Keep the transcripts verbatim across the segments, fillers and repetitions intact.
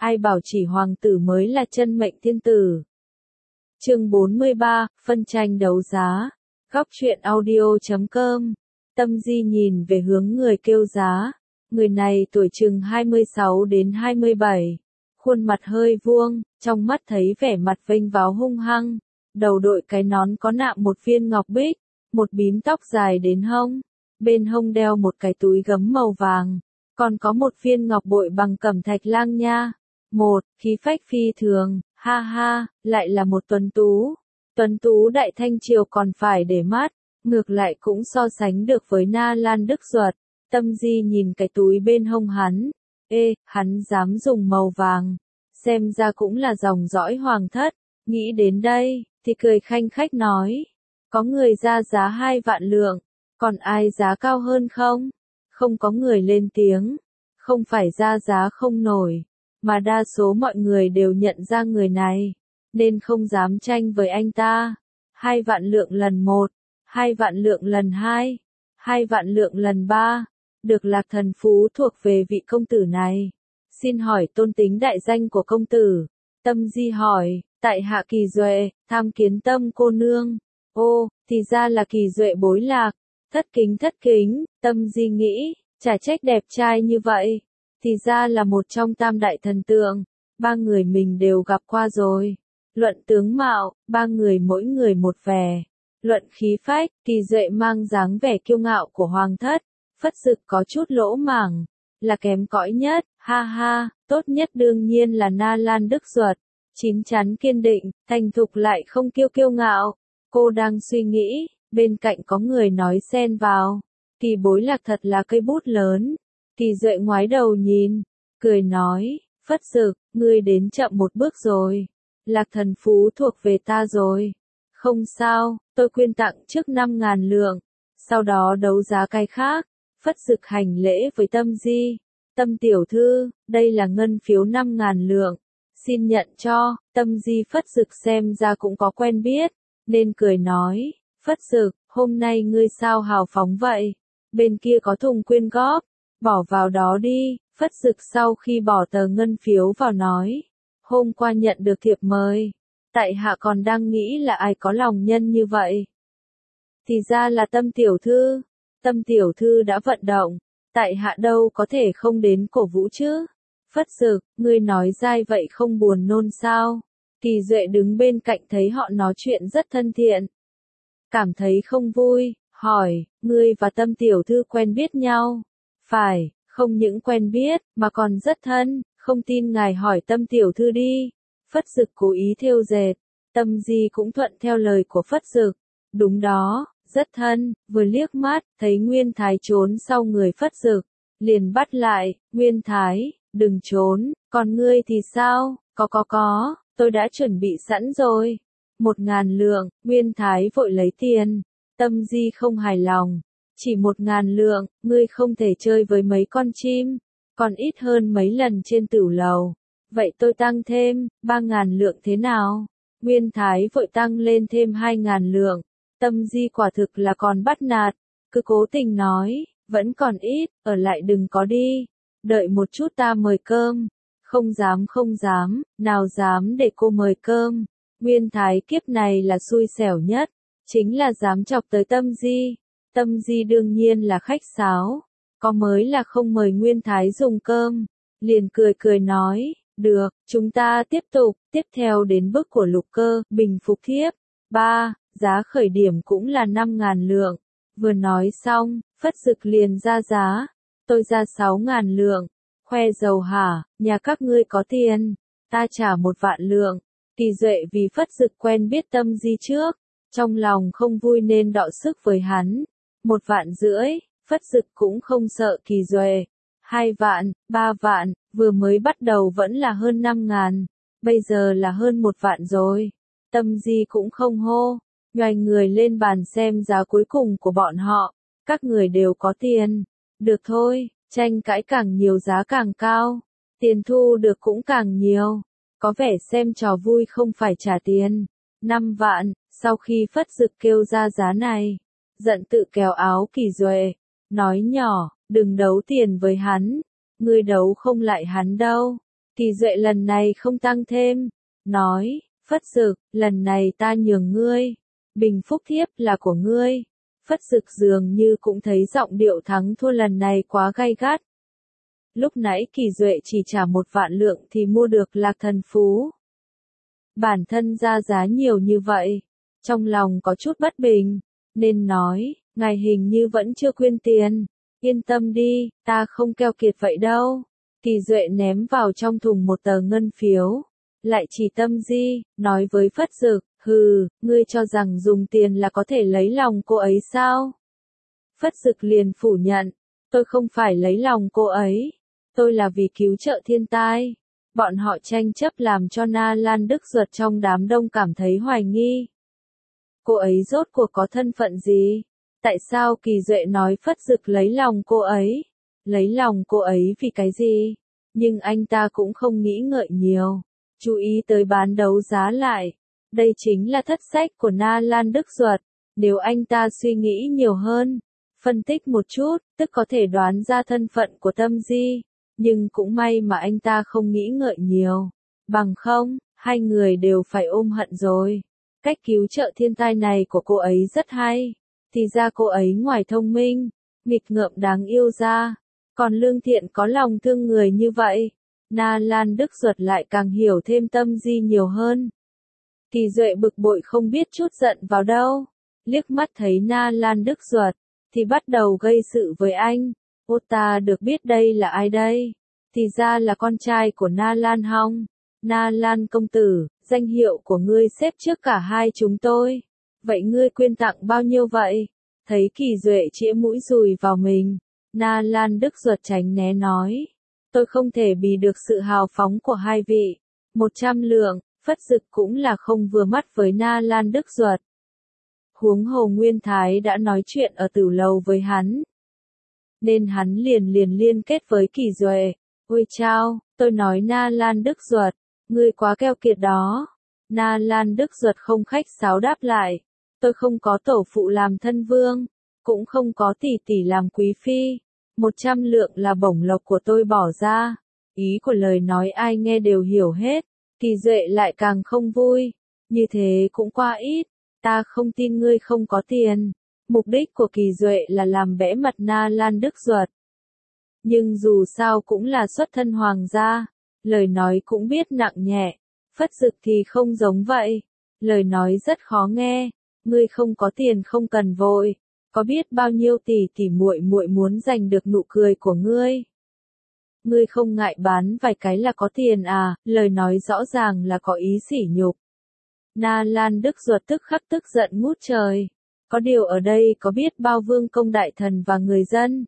ai bảo chỉ hoàng tử mới là chân mệnh thiên tử. Chương bốn mươi ba, phân tranh đấu giá. Góc truyện audio chấm com. Tâm Di nhìn về hướng người kêu giá. Người này tuổi chừng hai mươi sáu đến hai mươi bảy. Khuôn mặt hơi vuông, trong mắt thấy vẻ mặt vênh váo hung hăng. Đầu đội cái nón có nạm một viên ngọc bích, một bím tóc dài đến hông. Bên hông đeo một cái túi gấm màu vàng, còn có một viên ngọc bội bằng cẩm thạch lang nha. Một, khí phách phi thường, ha ha, lại là một tuấn tú. Tuấn tú đại thanh triều còn phải để mắt, ngược lại cũng so sánh được với Na Lan Đức Duật. Tâm Di nhìn cái túi bên hông hắn, ê, hắn dám dùng màu vàng, xem ra cũng là dòng dõi hoàng thất. Nghĩ đến đây, thì cười khanh khách nói, có người ra giá hai vạn lượng, còn ai giá cao hơn không? Không có người lên tiếng, không phải ra giá không nổi, mà đa số mọi người đều nhận ra người này, nên không dám tranh với anh ta. Hai vạn lượng lần một, hai vạn lượng lần hai, hai vạn lượng lần ba, được Lạc Thần Phú thuộc về vị công tử này. Xin hỏi tôn tính đại danh của công tử? Tâm Di hỏi, tại hạ Kỳ Duệ, tham kiến Tâm cô nương. Ô, thì ra là Kỳ Duệ bối Lạc. Thất kính thất kính, Tâm Di nghĩ, chả trách đẹp trai như vậy. Thì ra là một trong tam đại thần tượng, ba người mình đều gặp qua rồi. Luận tướng mạo, ba người mỗi người một vẻ. Luận khí phách, Kỳ Duệ mang dáng vẻ kiêu ngạo của hoàng thất, Phất Dực có chút lỗ mảng, là kém cỏi nhất, ha ha, tốt nhất đương nhiên là Na Lan Đức Duật, chín chắn kiên định, thành thục lại không kiêu kiêu ngạo. Cô đang suy nghĩ, bên cạnh có người nói xen vào, Kỳ bối Lạc thật là cây bút lớn. Kỳ Duệ ngoái đầu nhìn, cười nói, Phất Dực, ngươi đến chậm một bước rồi, Lạc Thần Phú thuộc về ta rồi. Không sao, tôi quyên tặng trước năm ngàn lượng, sau đó đấu giá cái khác. Phất Dực hành lễ với Tâm Di, Tâm tiểu thư, đây là ngân phiếu năm ngàn lượng, xin nhận cho. Tâm Di Phất Dực xem ra cũng có quen biết, nên cười nói, Phất Dực, hôm nay ngươi sao hào phóng vậy, bên kia có thùng quyên góp, bỏ vào đó đi. Phất Dực sau khi bỏ tờ ngân phiếu vào nói, hôm qua nhận được thiệp mời, tại hạ còn đang nghĩ là ai có lòng nhân như vậy. Thì ra là Tâm tiểu thư. Tâm tiểu thư đã vận động, tại hạ đâu có thể không đến cổ vũ chứ. Phất Dực, ngươi nói dai vậy không buồn nôn sao? Kỳ Duệ đứng bên cạnh thấy họ nói chuyện rất thân thiện, cảm thấy không vui, hỏi, ngươi và Tâm tiểu thư quen biết nhau? Phải, không những quen biết, mà còn rất thân, không tin ngài hỏi Tâm tiểu thư đi. Phất Dực cố ý thêu dệt, Tâm Di cũng thuận theo lời của Phất Dực, đúng đó. Rất thân, vừa liếc mắt, thấy Nguyên Thái trốn sau người Phất Dực, liền bắt lại, Nguyên Thái, đừng trốn, còn ngươi thì sao, có có có, tôi đã chuẩn bị sẵn rồi. Một ngàn lượng, Nguyên Thái vội lấy tiền, Tâm Di không hài lòng, chỉ một ngàn lượng, ngươi không thể chơi với mấy con chim, còn ít hơn mấy lần trên tửu lầu, vậy tôi tăng thêm, ba ngàn lượng thế nào? Nguyên Thái vội tăng lên thêm hai ngàn lượng. Tâm Di quả thực là còn bắt nạt, cứ cố tình nói, vẫn còn ít, ở lại đừng có đi, đợi một chút ta mời cơm. Không dám không dám, nào dám để cô mời cơm. Nguyên Thái kiếp này là xui xẻo nhất, chính là dám chọc tới Tâm Di. Tâm Di đương nhiên là khách sáo, có mới là không mời Nguyên Thái dùng cơm, liền cười cười nói, được, chúng ta tiếp tục, tiếp theo đến bước của Lục Cơ, bình phục thiếp. Ba. Giá khởi điểm cũng là năm ngàn lượng. Vừa nói xong, Phất Dực liền ra giá. Tôi ra sáu ngàn lượng. Khoe dầu hả, nhà các ngươi có tiền. Ta trả một vạn lượng. Kỳ Duệ vì Phất Dực quen biết Tâm Di trước, trong lòng không vui nên đọ sức với hắn. Một vạn rưỡi, Phất Dực cũng không sợ Kỳ Duệ. Hai vạn, ba vạn, vừa mới bắt đầu vẫn là hơn năm ngàn. Bây giờ là hơn một vạn rồi. Tâm Di cũng không hô. Nhoài người lên bàn xem giá cuối cùng của bọn họ, các người đều có tiền. Được thôi, tranh cãi càng nhiều giá càng cao, tiền thu được cũng càng nhiều. Có vẻ xem trò vui không phải trả tiền. Năm vạn, sau khi Phất Dực kêu ra giá này, giận tự kéo áo Kỳ Duệ, nói nhỏ, đừng đấu tiền với hắn, ngươi đấu không lại hắn đâu. Kỳ Duệ lần này không tăng thêm, nói, Phất Dực, lần này ta nhường ngươi, bình phúc thiếp là của ngươi. Phất Dực dường như cũng thấy giọng điệu thắng thua lần này quá gay gắt. Lúc nãy Kỳ Duệ chỉ trả một vạn lượng thì mua được Lạc Thần Phú. Bản thân ra giá nhiều như vậy, trong lòng có chút bất bình, nên nói, ngài hình như vẫn chưa quyên tiền, yên tâm đi, ta không keo kiệt vậy đâu. Kỳ Duệ ném vào trong thùng một tờ ngân phiếu, lại chỉ Tâm Di, nói với Phất Dực, hừ, ngươi cho rằng dùng tiền là có thể lấy lòng cô ấy sao? Phất Dực liền phủ nhận, tôi không phải lấy lòng cô ấy, tôi là vì cứu trợ thiên tai. Bọn họ tranh chấp làm cho Na Lan Đức Duật trong đám đông cảm thấy hoài nghi. Cô ấy rốt cuộc có thân phận gì? Tại sao Kỳ Duệ nói Phất Dực lấy lòng cô ấy? Lấy lòng cô ấy vì cái gì? Nhưng anh ta cũng không nghĩ ngợi nhiều, chú ý tới bán đấu giá lại. Đây chính là thất sách của Na Lan Đức Duật. Nếu anh ta suy nghĩ nhiều hơn, phân tích một chút, tức có thể đoán ra thân phận của Tâm Di. Nhưng cũng may mà anh ta không nghĩ ngợi nhiều. Bằng không, hai người đều phải ôm hận rồi. Cách cứu trợ thiên tai này của cô ấy rất hay. Thì ra cô ấy ngoài thông minh, nghịch ngợm đáng yêu ra, còn lương thiện có lòng thương người như vậy. Na Lan Đức Duật lại càng hiểu thêm Tâm Di nhiều hơn. Kỳ Duệ bực bội không biết chút giận vào đâu. Liếc mắt thấy Na Lan Đức Duật, thì bắt đầu gây sự với anh. Ô ta được biết đây là ai đây? Thì ra là con trai của Na Lan Hong. Na Lan công tử, danh hiệu của ngươi xếp trước cả hai chúng tôi. Vậy ngươi quyên tặng bao nhiêu vậy? Thấy Kỳ Duệ chĩa mũi dùi vào mình, Na Lan Đức Duật tránh né nói. Tôi không thể bì được sự hào phóng của hai vị. Một trăm lượng, Phất Dực cũng là không vừa mắt với Na Lan Đức Duật. Huống hồ Nguyên Thái đã nói chuyện ở tử lầu với hắn. Nên hắn liền liền liên kết với Kỳ Duệ. Ôi chao, tôi nói Na Lan Đức Duật, ngươi quá keo kiệt đó. Na Lan Đức Duật không khách sáo đáp lại. Tôi không có tổ phụ làm thân vương, cũng không có tỷ tỷ làm quý phi. Một trăm lượng là bổng lộc của tôi bỏ ra. Ý của lời nói ai nghe đều hiểu hết. Kỳ Duệ lại càng không vui. Như thế cũng quá ít. Ta không tin ngươi không có tiền. Mục đích của Kỳ Duệ là làm bẽ mặt Na Lan Đức Duật. Nhưng dù sao cũng là xuất thân hoàng gia. Lời nói cũng biết nặng nhẹ. Phất Dực thì không giống vậy. Lời nói rất khó nghe. Ngươi không có tiền không cần vội. Có biết bao nhiêu tỷ tỷ muội muội muốn giành được nụ cười của ngươi? Ngươi không ngại bán vài cái là có tiền à? Lời nói rõ ràng là có ý sỉ nhục. Na Lan Đức Duật tức khắc tức giận ngút trời. Có điều ở đây có biết bao vương công đại thần và người dân.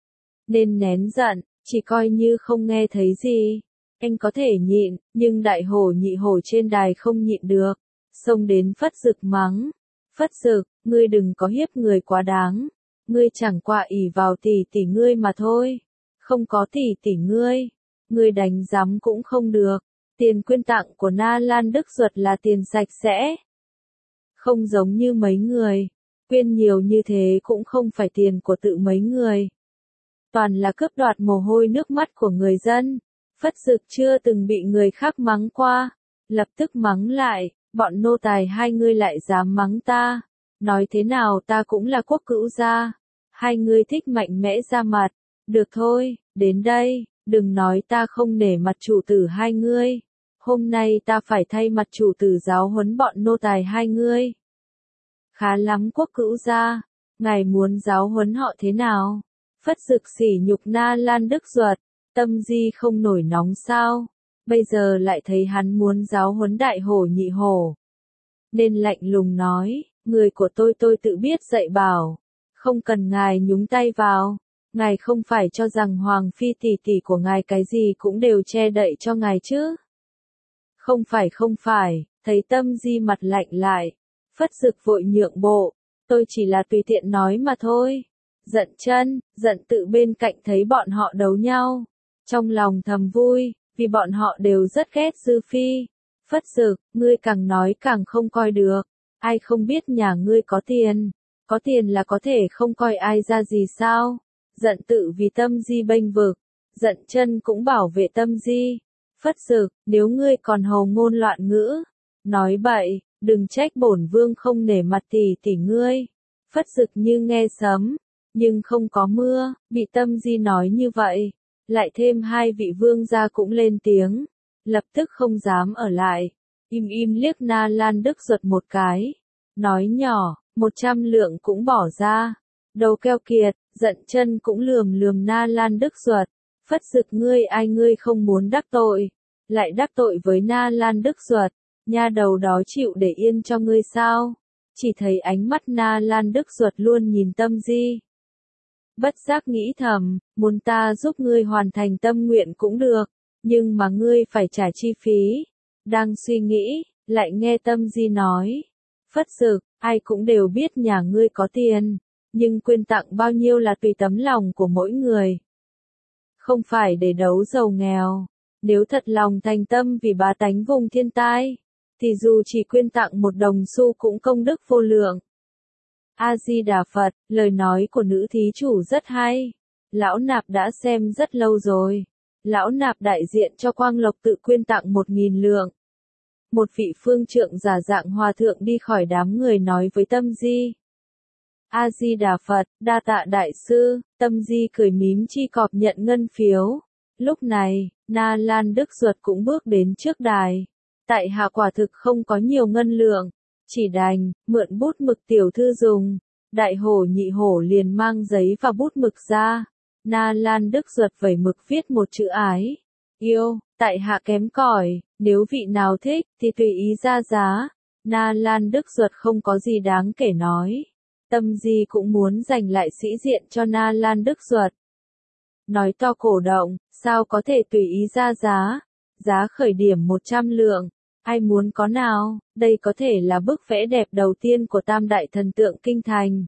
Nên nén giận, chỉ coi như không nghe thấy gì. Anh có thể nhịn, nhưng đại hổ nhị hổ trên đài không nhịn được. Xông đến Phất Dực mắng. Phất Dực, ngươi đừng có hiếp người quá đáng. Ngươi chẳng qua ỷ vào tỷ tỷ ngươi mà thôi. Không có tỷ tỷ ngươi. Ngươi đánh giám cũng không được. Tiền quyên tặng của Na Lan Đức Duật là tiền sạch sẽ. Không giống như mấy người. Quyên nhiều như thế cũng không phải tiền của tự mấy người. Toàn là cướp đoạt mồ hôi nước mắt của người dân. Phất Dực chưa từng bị người khác mắng qua. Lập tức mắng lại. Bọn nô tài hai ngươi lại dám mắng ta. Nói thế nào ta cũng là quốc cữu gia. Hai ngươi thích mạnh mẽ ra mặt. Được thôi, đến đây, đừng nói ta không nể mặt chủ tử hai ngươi. Hôm nay ta phải thay mặt chủ tử giáo huấn bọn nô tài hai ngươi. Khá lắm quốc cữu gia, ngài muốn giáo huấn họ thế nào? Phất Dực sỉ nhục Na Lan Đức Duật, Tâm Di không nổi nóng sao? Bây giờ lại thấy hắn muốn giáo huấn đại hổ nhị hổ. Nên lạnh lùng nói, người của tôi tôi tự biết dạy bảo. Không cần ngài nhúng tay vào. Ngài không phải cho rằng Hoàng Phi tỷ tỷ của ngài cái gì cũng đều che đậy cho ngài chứ? Không phải không phải, thấy Tâm Di mặt lạnh lại. Phất Dực vội nhượng bộ. Tôi chỉ là tùy tiện nói mà thôi. Giận chân, giận tự bên cạnh thấy bọn họ đấu nhau. Trong lòng thầm vui. Vì bọn họ đều rất ghét Dư Phi. Phất Dực, ngươi càng nói càng không coi được. Ai không biết nhà ngươi có tiền. Có tiền là có thể không coi ai ra gì sao? Giận tự vì Tâm Di bênh vực. Giận chân cũng bảo vệ Tâm Di. Phất Dực, nếu ngươi còn hồ ngôn loạn ngữ, nói bậy, đừng trách bổn vương không nể mặt tỷ tỷ ngươi. Phất Dực như nghe sấm, nhưng không có mưa, bị Tâm Di nói như vậy, lại thêm hai vị vương gia cũng lên tiếng, lập tức không dám ở lại, im im liếc Na Lan Đức Duật một cái, nói nhỏ, một trăm lượng cũng bỏ ra. Đầu keo kiệt, giận chân cũng lườm lườm Na Lan Đức Duật, Phất Dực ngươi ai ngươi không muốn đắc tội, lại đắc tội với Na Lan Đức Duật, nha đầu đó chịu để yên cho ngươi sao? Chỉ thấy ánh mắt Na Lan Đức Duật luôn nhìn Tâm Di. Bất giác nghĩ thầm, muốn ta giúp ngươi hoàn thành tâm nguyện cũng được, nhưng mà ngươi phải trả chi phí. Đang suy nghĩ, lại nghe Tâm Di nói, Phất Dực, ai cũng đều biết nhà ngươi có tiền, nhưng quyên tặng bao nhiêu là tùy tấm lòng của mỗi người. Không phải để đấu giàu nghèo, nếu thật lòng thành tâm vì bá tánh vùng thiên tai, thì dù chỉ quyên tặng một đồng xu cũng công đức vô lượng. A-di-đà Phật, lời nói của nữ thí chủ rất hay. Lão nạp đã xem rất lâu rồi. Lão nạp đại diện cho Quang Lộc tự quyên tặng một nghìn lượng. Một vị phương trượng giả dạng hòa thượng đi khỏi đám người nói với Tâm Di. A-di-đà Phật, đa tạ đại sư. Tâm Di cười mím chi cọp nhận ngân phiếu. Lúc này, Na Lan Đức Duật cũng bước đến trước đài. Tại hạ quả thực không có nhiều ngân lượng, chỉ đành mượn bút mực tiểu thư dùng. Đại hổ nhị hổ liền mang giấy và bút mực ra. Na Lan Đức Duật vẩy mực viết một chữ ái. Yêu, tại hạ kém cỏi, nếu vị nào thích thì tùy ý ra giá. Na Lan Đức Duật không có gì đáng kể nói. Tâm Di cũng muốn giành lại sĩ diện cho Na Lan Đức Duật. Nói to cổ động, sao có thể tùy ý ra giá? Giá khởi điểm một trăm lượng. Ai muốn có nào, đây có thể là bức vẽ đẹp đầu tiên của tam đại thần tượng kinh thành.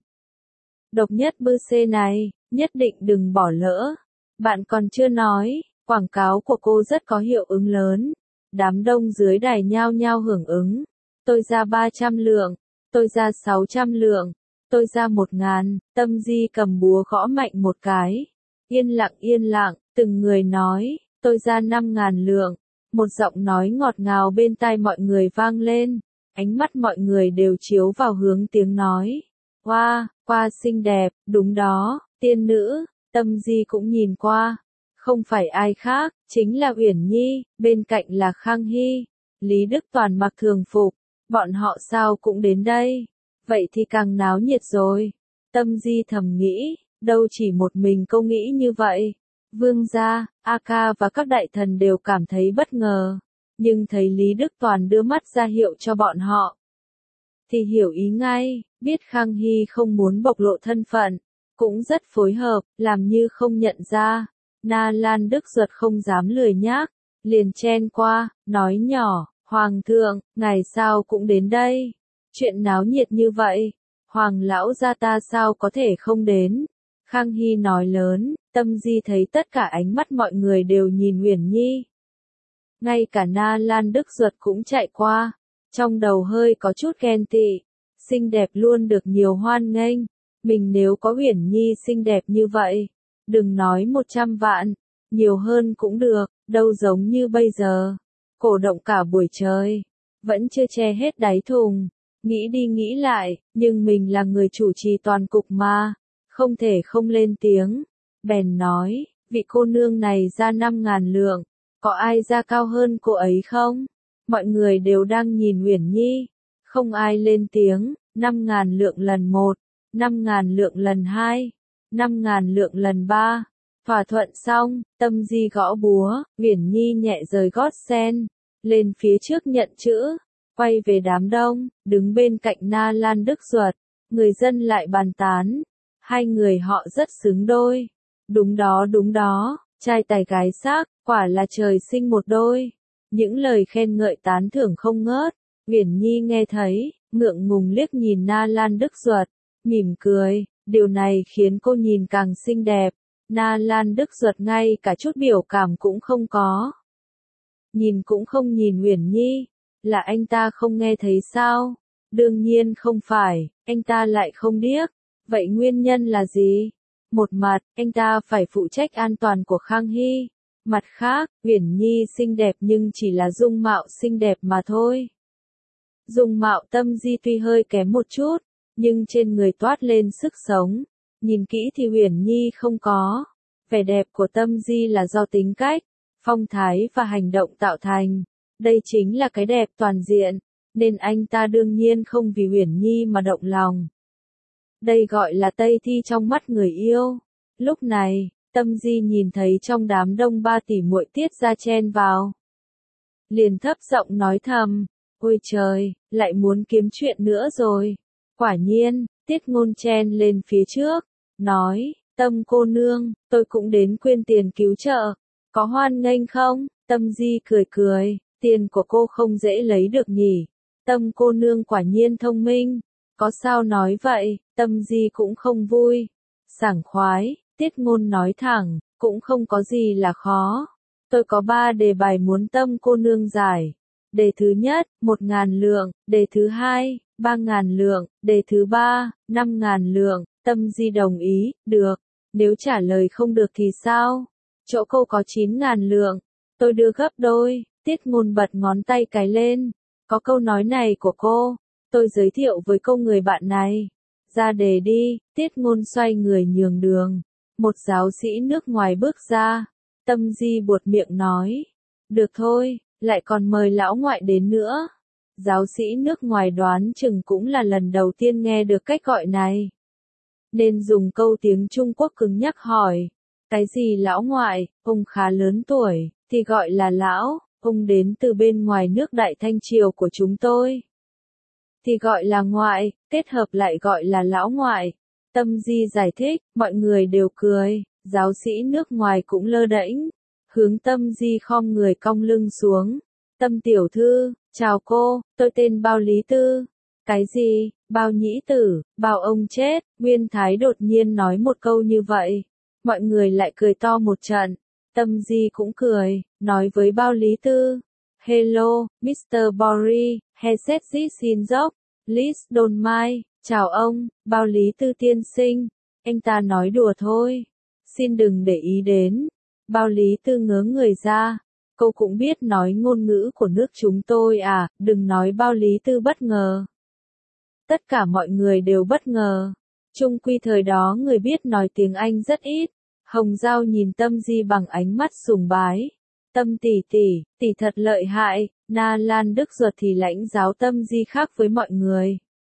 Độc nhất bư xê này, nhất định đừng bỏ lỡ. Bạn còn chưa nói, quảng cáo của cô rất có hiệu ứng lớn. Đám đông dưới đài nhao nhao hưởng ứng. Tôi ra ba trăm lượng, tôi ra sáu trăm lượng, tôi ra một ngàn, Tâm Di cầm búa gõ mạnh một cái. Yên lặng yên lặng, từng người nói, tôi ra năm ngàn lượng. Một giọng nói ngọt ngào bên tai mọi người vang lên, ánh mắt mọi người đều chiếu vào hướng tiếng nói. Wow, qua xinh đẹp, đúng đó, tiên nữ. Tâm Di cũng nhìn qua, không phải ai khác, chính là Uyển Nhi, bên cạnh là Khang Hy, Lý Đức Toàn mặc thường phục, bọn họ sao cũng đến đây, vậy thì càng náo nhiệt rồi. Tâm Di thầm nghĩ, đâu chỉ một mình cô nghĩ như vậy. Vương gia, A Ca và các đại thần đều cảm thấy bất ngờ, nhưng thấy Lý Đức Toàn đưa mắt ra hiệu cho bọn họ, thì hiểu ý ngay, biết Khang Hy không muốn bộc lộ thân phận, cũng rất phối hợp, làm như không nhận ra. Na Lan Đức Duật không dám lười nhác, liền chen qua, nói nhỏ, Hoàng thượng, ngày sao cũng đến đây, chuyện náo nhiệt như vậy, Hoàng lão gia ta sao có thể không đến. Khang Hy nói lớn, Tâm Di thấy tất cả ánh mắt mọi người đều nhìn Uyển Nhi. Ngay cả Na Lan Đức Duật cũng chạy qua, trong đầu hơi có chút ghen tị, xinh đẹp luôn được nhiều hoan nghênh, mình nếu có Uyển Nhi xinh đẹp như vậy, đừng nói một trăm vạn, nhiều hơn cũng được, đâu giống như bây giờ, cổ động cả buổi trời, vẫn chưa che hết đáy thùng, nghĩ đi nghĩ lại, nhưng mình là người chủ trì toàn cục mà, không thể không lên tiếng. Bèn nói, vị cô nương này ra năm ngàn lượng, có ai ra cao hơn cô ấy không? Mọi người đều đang nhìn Uyển Nhi, không ai lên tiếng. Năm ngàn lượng lần một, năm ngàn lượng lần hai, năm ngàn lượng lần ba. Thỏa thuận xong, Tâm Di gõ búa, Uyển Nhi nhẹ rời gót sen, lên phía trước nhận chữ, quay về đám đông, đứng bên cạnh Na Lan Đức Duật, người dân lại bàn tán, hai người họ rất xứng đôi. Đúng đó đúng đó, trai tài gái sắc, quả là trời sinh một đôi. Những lời khen ngợi tán thưởng không ngớt. Uyển Nhi nghe thấy, ngượng ngùng liếc nhìn Na Lan Đức Duật, mỉm cười, điều này khiến cô nhìn càng xinh đẹp. Na Lan Đức Duật ngay cả chút biểu cảm cũng không có. Nhìn cũng không nhìn Uyển Nhi, là anh ta không nghe thấy sao? Đương nhiên không phải, anh ta lại không điếc. Vậy nguyên nhân là gì? Một mặt, anh ta phải phụ trách an toàn của Khang Hy, Mặt khác, Uyển Nhi xinh đẹp nhưng chỉ là dung mạo xinh đẹp mà thôi. Dung mạo Tâm Di tuy hơi kém một chút, nhưng trên người toát lên sức sống. Nhìn kỹ thì Uyển Nhi không có. Vẻ đẹp của Tâm Di là do tính cách, phong thái và hành động tạo thành. Đây chính là cái đẹp toàn diện, nên anh ta đương nhiên không vì Uyển Nhi mà động lòng. Đây gọi là Tây Thi trong mắt người yêu. Lúc này, Tâm Di nhìn thấy trong đám đông ba tỷ muội Tiết ra chen vào. Liền thấp giọng nói thầm, ôi trời, lại muốn kiếm chuyện nữa rồi. Quả nhiên, Tiết Ngôn chen lên phía trước, nói, Tâm cô nương, tôi cũng đến quyên tiền cứu trợ, có hoan nghênh không? Tâm Di cười cười, tiền của cô không dễ lấy được nhỉ. Tâm cô nương quả nhiên thông minh, có sao nói vậy? Tâm Di cũng không vui, sảng khoái. Tiết Ngôn nói thẳng, cũng không có gì là khó. Tôi có ba đề bài muốn Tâm cô nương giải. Đề thứ nhất, một ngàn lượng, đề thứ hai, ba ngàn lượng, đề thứ ba, năm ngàn lượng. Tâm Di đồng ý, được. Nếu trả lời không được thì sao? Chỗ cô có chín ngàn lượng, tôi đưa gấp đôi. Tiết Ngôn bật ngón tay cái lên. Có câu nói này của cô, tôi giới thiệu với cô người bạn này. Ra đề đi. Tiết Ngôn xoay người nhường đường. Một giáo sĩ nước ngoài bước ra. Tâm Di buột miệng nói, được thôi, lại còn mời lão ngoại đến nữa. Giáo sĩ nước ngoài đoán chừng cũng là lần đầu tiên nghe được cách gọi này, nên dùng câu tiếng Trung Quốc cứng nhắc hỏi, cái gì lão ngoại? Ông khá lớn tuổi, thì gọi là lão. Ông đến từ bên ngoài nước Đại Thanh Triều của chúng tôi, thì gọi là ngoại, kết hợp lại gọi là lão ngoại. Tâm Di giải thích, mọi người đều cười, giáo sĩ nước ngoài cũng lơ đễnh, hướng Tâm Di khom người cong lưng xuống. Tâm tiểu thư, chào cô, tôi tên Bao Lý Tư. Cái gì? Bao nhĩ tử, bao ông chết. Nguyên Thái đột nhiên nói một câu như vậy, mọi người lại cười to một trận. Tâm Di cũng cười, nói với Bao Lý Tư, hello, mít tơ Bori, Hesetzi Shinjok, Liz Don Mai. Chào ông, Bao Lý Tư tiên sinh. Anh ta nói đùa thôi, xin đừng để ý đến. Bao Lý Tư ngớ người ra, cô cũng biết nói ngôn ngữ của nước chúng tôi à? Đừng nói Bao Lý Tư bất ngờ, tất cả mọi người đều bất ngờ. Chung quy thời đó người biết nói tiếng Anh rất ít. Hồng Giao nhìn Tâm Di bằng ánh mắt sùng bái. Tâm tỷ tỷ, tỷ thật lợi hại. Na Lan Đức Duật thì lãnh giáo Tâm Di khác với mọi người.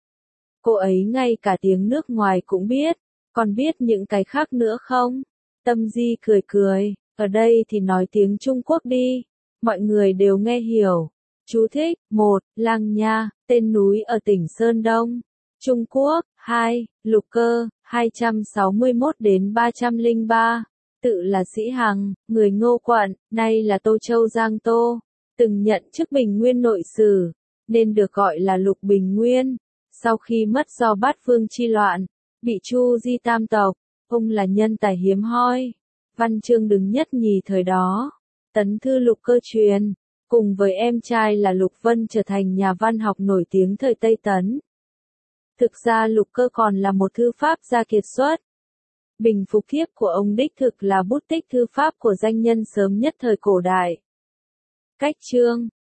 Cô ấy ngay cả tiếng nước ngoài cũng biết, còn biết những cái khác nữa không? Tâm Di cười cười, ở đây thì nói tiếng Trung Quốc đi, mọi người đều nghe hiểu. Chú thích, một, Lang Nha, tên núi ở tỉnh Sơn Đông, Trung Quốc. Hai, Lục Cơ, hai trăm sáu mươi mốt đến ba trăm lẻ ba, tự là Sĩ Hằng, người Ngô Quận, nay là Tô Châu Giang Tô, từng nhận chức Bình Nguyên nội sử, nên được gọi là Lục Bình Nguyên. Sau khi mất do Bát Phương chi loạn, bị Chu Di tam tộc, ông là nhân tài hiếm hoi, văn chương đứng nhất nhì thời đó. Tấn thư Lục Cơ truyền, cùng với em trai là Lục Vân trở thành nhà văn học nổi tiếng thời Tây Tấn. Thực ra Lục Cơ còn là một thư pháp gia kiệt xuất. Bình Phục Thiếp của ông đích thực là bút tích thư pháp của danh nhân sớm nhất thời cổ đại. Cách chương